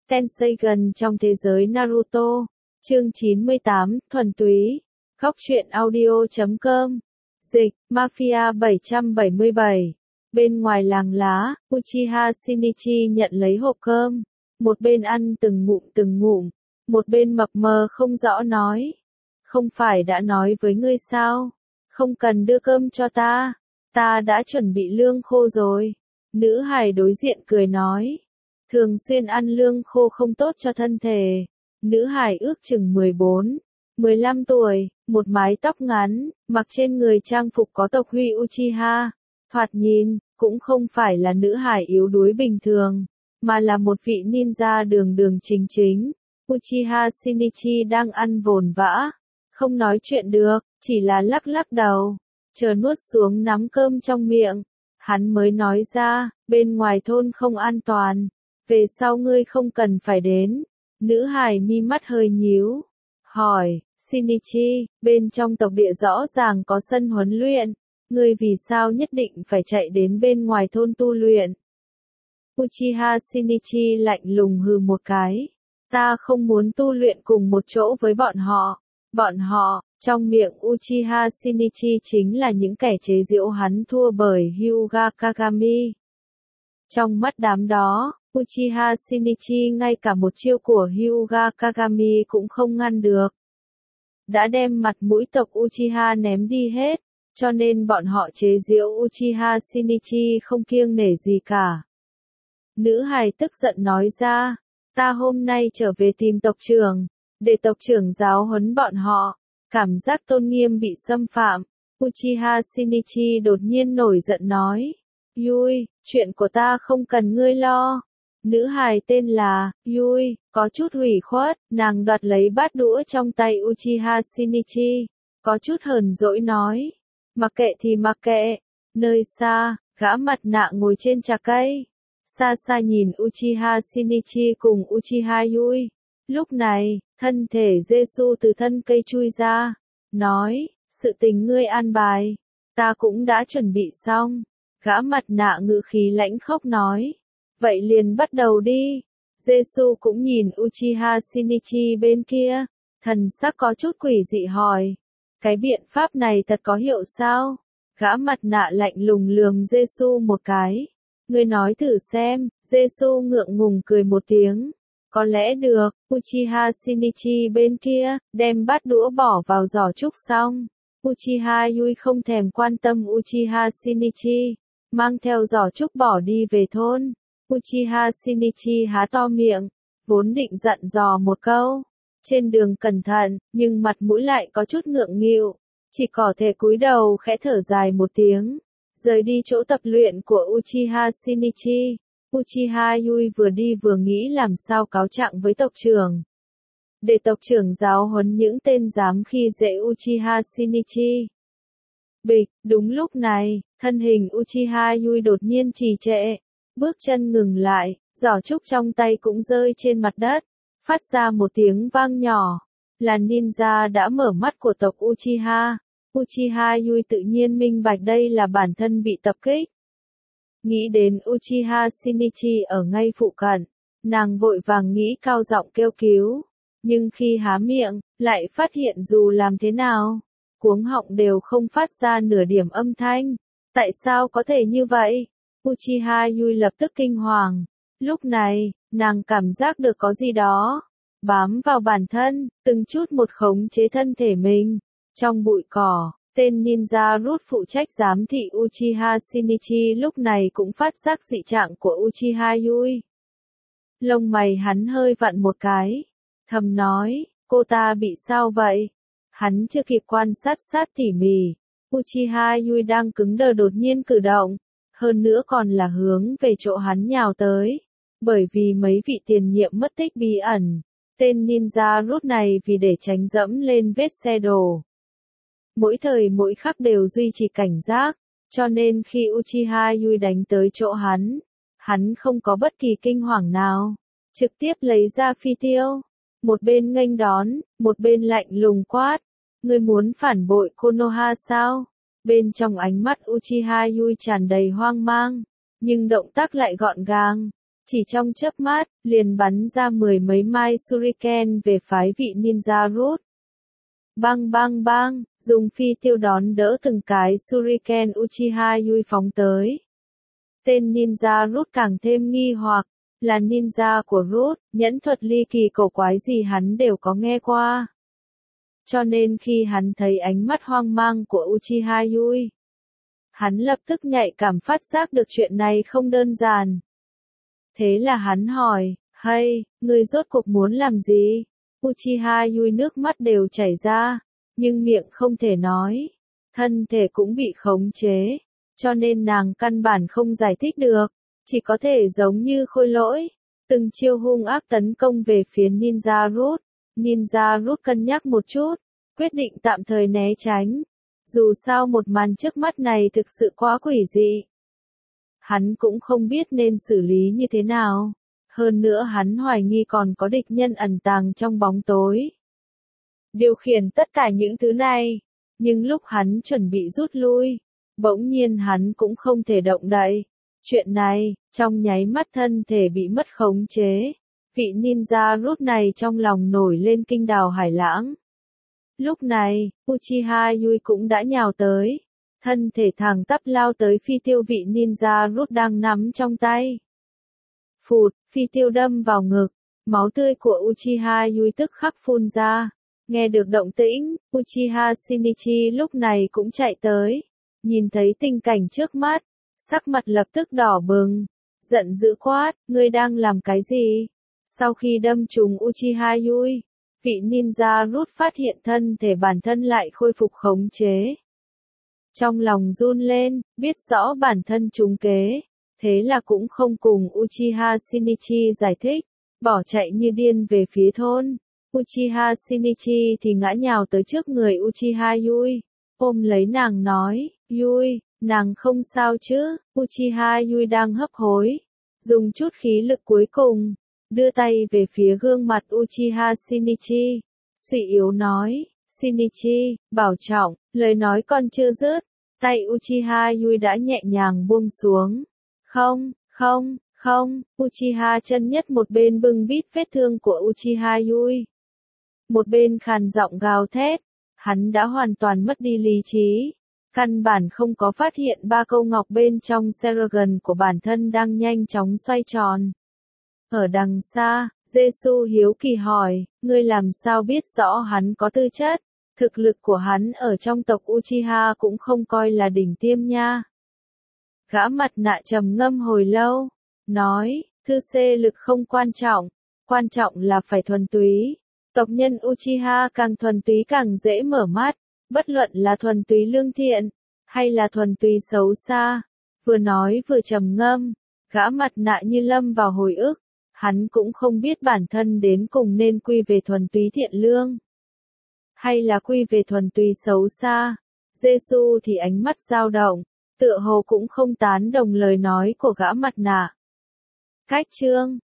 Tenseigan trong thế giới Naruto. Chương 98, thuần túy. Góc truyện audio.com. Dịch, Mafia 777. Bên ngoài làng lá, Uchiha Shinichi nhận lấy hộp cơm. Một bên ăn từng ngụm. Một bên mập mờ không rõ nói. Không phải đã nói với ngươi sao? Không cần đưa cơm cho ta. Ta đã chuẩn bị lương khô rồi. Nữ hài đối diện cười nói. Thường xuyên ăn lương khô không tốt cho thân thể. Nữ hài ước chừng 14-15 tuổi, một mái tóc ngắn, mặc trên người trang phục có tộc huy Uchiha. Thoạt nhìn, cũng không phải là nữ hài yếu đuối bình thường, mà là một vị ninja đường chính. Uchiha Shinichi đang ăn vồn vã, không nói chuyện được, chỉ là lắc đầu, chờ nuốt xuống nắm cơm trong miệng. Hắn mới nói ra, bên ngoài thôn không an toàn, về sau ngươi không cần phải đến. Nữ hài mi mắt hơi nhíu, hỏi, Shinichi, bên trong tộc địa rõ ràng có sân huấn luyện, ngươi vì sao nhất định phải chạy đến bên ngoài thôn tu luyện? Uchiha Shinichi lạnh lùng hừ một cái, ta không muốn tu luyện cùng một chỗ với bọn họ. Bọn họ, trong miệng Uchiha Shinichi chính là những kẻ chế giễu hắn thua bởi Hyuga Kagami. Trong mắt đám đó, Uchiha Shinichi ngay cả một chiêu của Hyuga Kagami cũng không ngăn được. Đã đem mặt mũi tộc Uchiha ném đi hết, cho nên bọn họ chế giễu Uchiha Shinichi không kiêng nể gì cả. Nữ hài tức giận nói ra, ta hôm nay trở về tìm tộc trưởng, để tộc trưởng giáo huấn bọn họ. Cảm giác tôn nghiêm bị xâm phạm, Uchiha Shinichi đột nhiên nổi giận nói. Yui, chuyện của ta không cần ngươi lo. Nữ hài tên là Yui, có chút ủy khuất, nàng đoạt lấy bát đũa trong tay Uchiha Shinichi, có chút hờn dỗi nói. Mặc kệ thì mặc kệ. Nơi xa, gã mặt nạ ngồi trên trà cây. Xa nhìn Uchiha Shinichi cùng Uchiha Yui. Lúc này, thân thể Jesu từ thân cây chui ra, nói, sự tình ngươi an bài, ta cũng đã chuẩn bị xong. Gã mặt nạ ngữ khí lãnh khốc nói, vậy liền bắt đầu đi. Jesu cũng nhìn Uchiha Shinichi bên kia, thần sắc có chút quỷ dị hỏi, cái biện pháp này thật có hiệu sao? Gã mặt nạ lạnh lùng lườm Jesu một cái, ngươi nói thử xem. Jesu ngượng ngùng cười một tiếng. Có lẽ được. Uchiha Shinichi bên kia, đem bát đũa bỏ vào giỏ trúc xong. Uchiha Yui không thèm quan tâm Uchiha Shinichi, mang theo giỏ trúc bỏ đi về thôn. Uchiha Shinichi há to miệng, vốn định dặn dò một câu. Trên đường cẩn thận, nhưng mặt mũi lại có chút ngượng nghịu, chỉ có thể cúi đầu khẽ thở dài một tiếng, rời đi chỗ tập luyện của Uchiha Shinichi. Uchiha Yui vừa đi vừa nghĩ làm sao cáo trạng với tộc trưởng, để tộc trưởng giáo huấn những tên dám khi dễ Uchiha Shinichi. Bịch, đúng lúc này, thân hình Uchiha Yui đột nhiên trì trệ, bước chân ngừng lại, giỏ trúc trong tay cũng rơi trên mặt đất, phát ra một tiếng vang nhỏ, là ninja đã mở mắt của tộc Uchiha. Uchiha Yui tự nhiên minh bạch đây là bản thân bị tập kích. Nghĩ đến Uchiha Shinichi ở ngay phụ cận, nàng vội vàng nghĩ cao giọng kêu cứu, nhưng khi há miệng, lại phát hiện dù làm thế nào, cuống họng đều không phát ra nửa điểm âm thanh. Tại sao có thể như vậy? Uchiha Yui lập tức kinh hoàng. Lúc này, nàng cảm giác được có gì đó bám vào bản thân, từng chút một khống chế thân thể mình. Trong bụi cỏ, tên ninja Root phụ trách giám thị Uchiha Shinichi lúc này cũng phát giác dị trạng của Uchiha Yui. Lông mày hắn hơi vặn một cái, thầm nói, cô ta bị sao vậy? Hắn chưa kịp quan sát tỉ mỉ, Uchiha Yui đang cứng đờ đột nhiên cử động, hơn nữa còn là hướng về chỗ hắn nhào tới. Bởi vì mấy vị tiền nhiệm mất tích bí ẩn, tên ninja Root này vì để tránh dẫm lên vết xe đổ, mỗi thời mỗi khắc đều duy trì cảnh giác, cho nên khi Uchiha Yui đánh tới chỗ hắn không có bất kỳ kinh hoàng nào, trực tiếp lấy ra phi tiêu, một bên nghênh đón, một bên lạnh lùng quát, ngươi muốn phản bội Konoha sao? Bên trong ánh mắt Uchiha Yui tràn đầy hoang mang, nhưng động tác lại gọn gàng, chỉ trong chớp mắt, liền bắn ra 10 mấy mai shuriken về phái vị ninja Root. Bang bang bang, dùng phi tiêu đón đỡ từng cái shuriken Uchiha Yui phóng tới. Tên ninja Root càng thêm nghi hoặc, là ninja của Root, nhẫn thuật ly kỳ cổ quái gì hắn đều có nghe qua. Cho nên khi hắn thấy ánh mắt hoang mang của Uchiha Yui, hắn lập tức nhạy cảm phát giác được chuyện này không đơn giản. Thế là hắn hỏi, hay, ngươi rốt cuộc muốn làm gì? Uchiha Yui nước mắt đều chảy ra, nhưng miệng không thể nói, thân thể cũng bị khống chế, cho nên nàng căn bản không giải thích được, chỉ có thể giống như khôi lỗi, từng chiêu hung ác tấn công về phía Ninja Root. Ninja Root cân nhắc một chút, quyết định tạm thời né tránh. Dù sao một màn trước mắt này thực sự quá quỷ dị. Hắn cũng không biết nên xử lý như thế nào. Hơn nữa hắn hoài nghi còn có địch nhân ẩn tàng trong bóng tối. Điều khiển tất cả những thứ này. Nhưng lúc hắn chuẩn bị rút lui, bỗng nhiên hắn cũng không thể động đậy. Chuyện này, trong nháy mắt thân thể bị mất khống chế. Vị ninja Root này trong lòng nổi lên kinh đào hải lãng. Lúc này, Uchiha Yui cũng đã nhào tới. Thân thể thẳng tắp lao tới phi tiêu vị ninja Root đang nắm trong tay. Phụt, phi tiêu đâm vào ngực. Máu tươi của Uchiha Yui tức khắc phun ra. Nghe được động tĩnh, Uchiha Shinichi lúc này cũng chạy tới. Nhìn thấy tình cảnh trước mắt, sắc mặt lập tức đỏ bừng. Giận dữ quát, ngươi đang làm cái gì? Sau khi đâm trúng Uchiha Yui, vị ninja Root phát hiện thân thể bản thân lại khôi phục khống chế. Trong lòng run lên, biết rõ bản thân trúng kế, thế là cũng không cùng Uchiha Shinichi giải thích, bỏ chạy như điên về phía thôn. Uchiha Shinichi thì ngã nhào tới trước người Uchiha Yui, ôm lấy nàng nói, Yui, nàng không sao chứ? Uchiha Yui đang hấp hối, dùng chút khí lực cuối cùng, đưa tay về phía gương mặt Uchiha Shinichi, suy yếu nói, Shinichi, bảo trọng, lời nói còn chưa dứt, tay Uchiha Yui đã nhẹ nhàng buông xuống. Không, không, không, Uchiha chân nhất một bên bưng bít vết thương của Uchiha Yui. Một bên khàn giọng gào thét, hắn đã hoàn toàn mất đi lý trí. Căn bản không có phát hiện ba câu ngọc bên trong Seragon của bản thân đang nhanh chóng xoay tròn. Ở đằng xa, Jesu hiếu kỳ hỏi, ngươi làm sao biết rõ hắn có tư chất? Thực lực của hắn ở trong tộc Uchiha cũng không coi là đỉnh tiêm nha. Gã mặt nạ trầm ngâm hồi lâu, nói, thư xê lực không quan trọng là phải thuần túy. Tộc nhân Uchiha càng thuần túy càng dễ mở mắt, bất luận là thuần túy lương thiện, hay là thuần túy xấu xa. Vừa nói vừa trầm ngâm, gã mặt nạ như lâm vào hồi ức, hắn cũng không biết bản thân đến cùng nên quy về thuần túy thiện lương, hay là quy về thuần túy xấu xa. Giê-xu thì ánh mắt dao động, tựa hồ cũng không tán đồng lời nói của gã mặt nạ. Cách chương